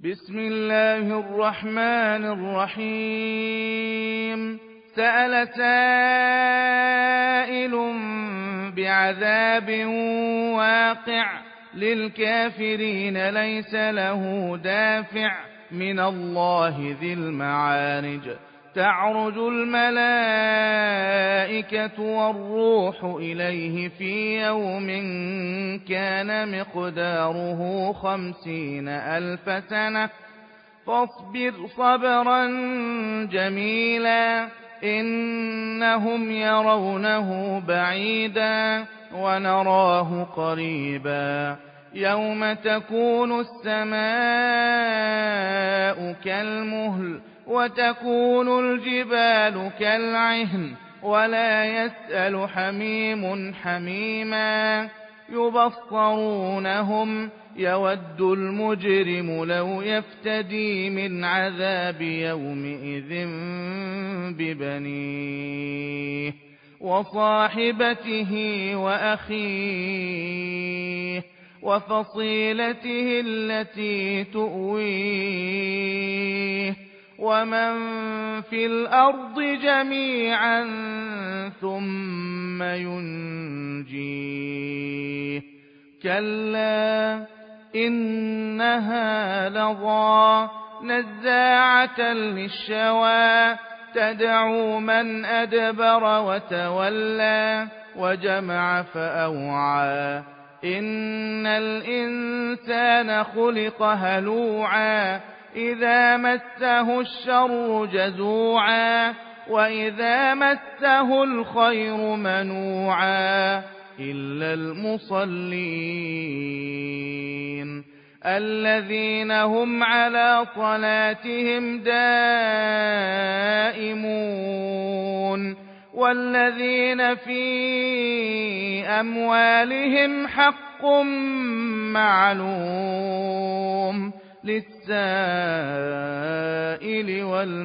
بسم الله الرحمن الرحيم سأل سائل بعذاب واقع للكافرين ليس له دافع من الله ذي المعارج تعرج الملائكة والروح إليه في يوم كان مقداره 50,000 سنة فاصبر صبرا جميلا إنهم يرونه بعيدا ونراه قريبا يوم تكون السماء كالمهل وتكون الجبال كالعهن ولا يسأل حميم حميما يبصرونهم يود المجرم لو يفتدي من عذاب يومئذ ببنيه وصاحبته وأخيه وفصيلته التي تؤويه ومن في الأرض جميعا ثم ينجيه كلا إنها لظى نزاعة للشوى تدعو من أدبر وتولى وجمع فأوعى إن الإنسان خلق هلوعا إذا مسه الشر جزوعا وإذا مسه الخير منوعا إلا المصلين الذين هم على صلاتهم دائمون والذين في أموالهم حق معلوم للسائل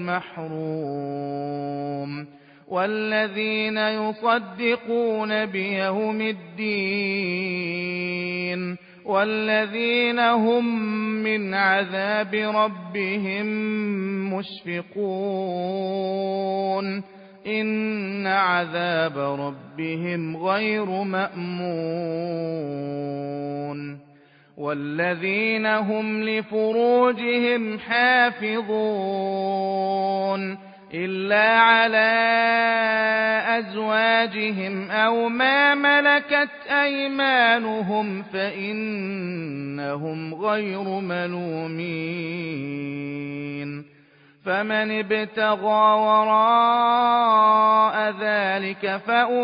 والمحروم والذين يصدقون بيوم الدين والذين هم من عذاب ربهم مشفقون إن عذاب ربهم غير مأمون والذين هم لفروجهم حافظون إلا على أزواجهم أو ما ملكت أيمانهم فإنهم غير ملومين فمن ابتغى وراء ذلك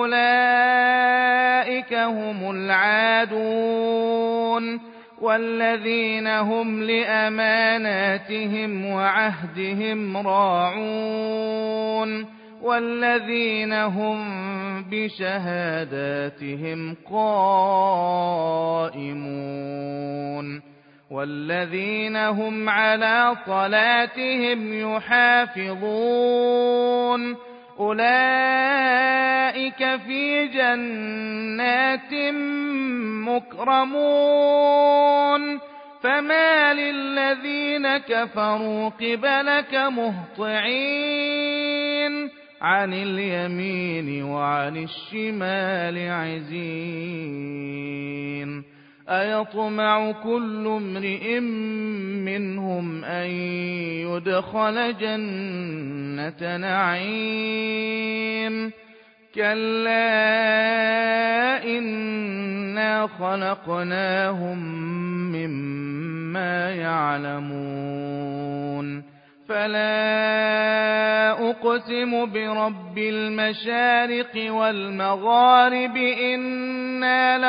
فأولئك هم العادون والذين هم لأماناتهم وعهدهم راعون والذين هم بشهاداتهم قائمون والذين هم على صلاتهم يحافظون أولئك في جنات مكرمون فما للذين كفروا قبلك مهطعين عن اليمين وعن الشمال عزين أيطمع كل امرئ منهم أن يدخل جنة نعيم كلا إنا خلقناهم مما يعلمون فلا أقسم برب المشارق والمغارب إنا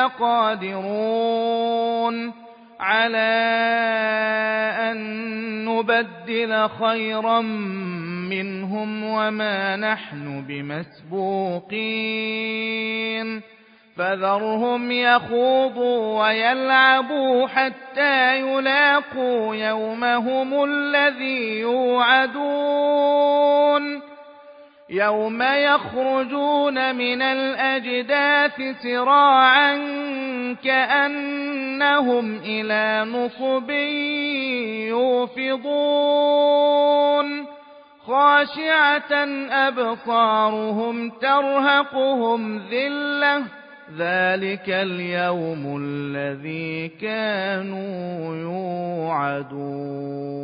لقادرون على أن نبدل خيرا منهم وما نحن بمسبوقين فذرهم يخوضوا ويلعبوا حتى يلاقوا يومهم الذي يوعدون يوم يخرجون من الأجداث سراعا كأنهم إلى نصب يوفضون خاشعة أبصارهم ترهقهم ذلة ذلك اليوم الذي كانوا يوعدون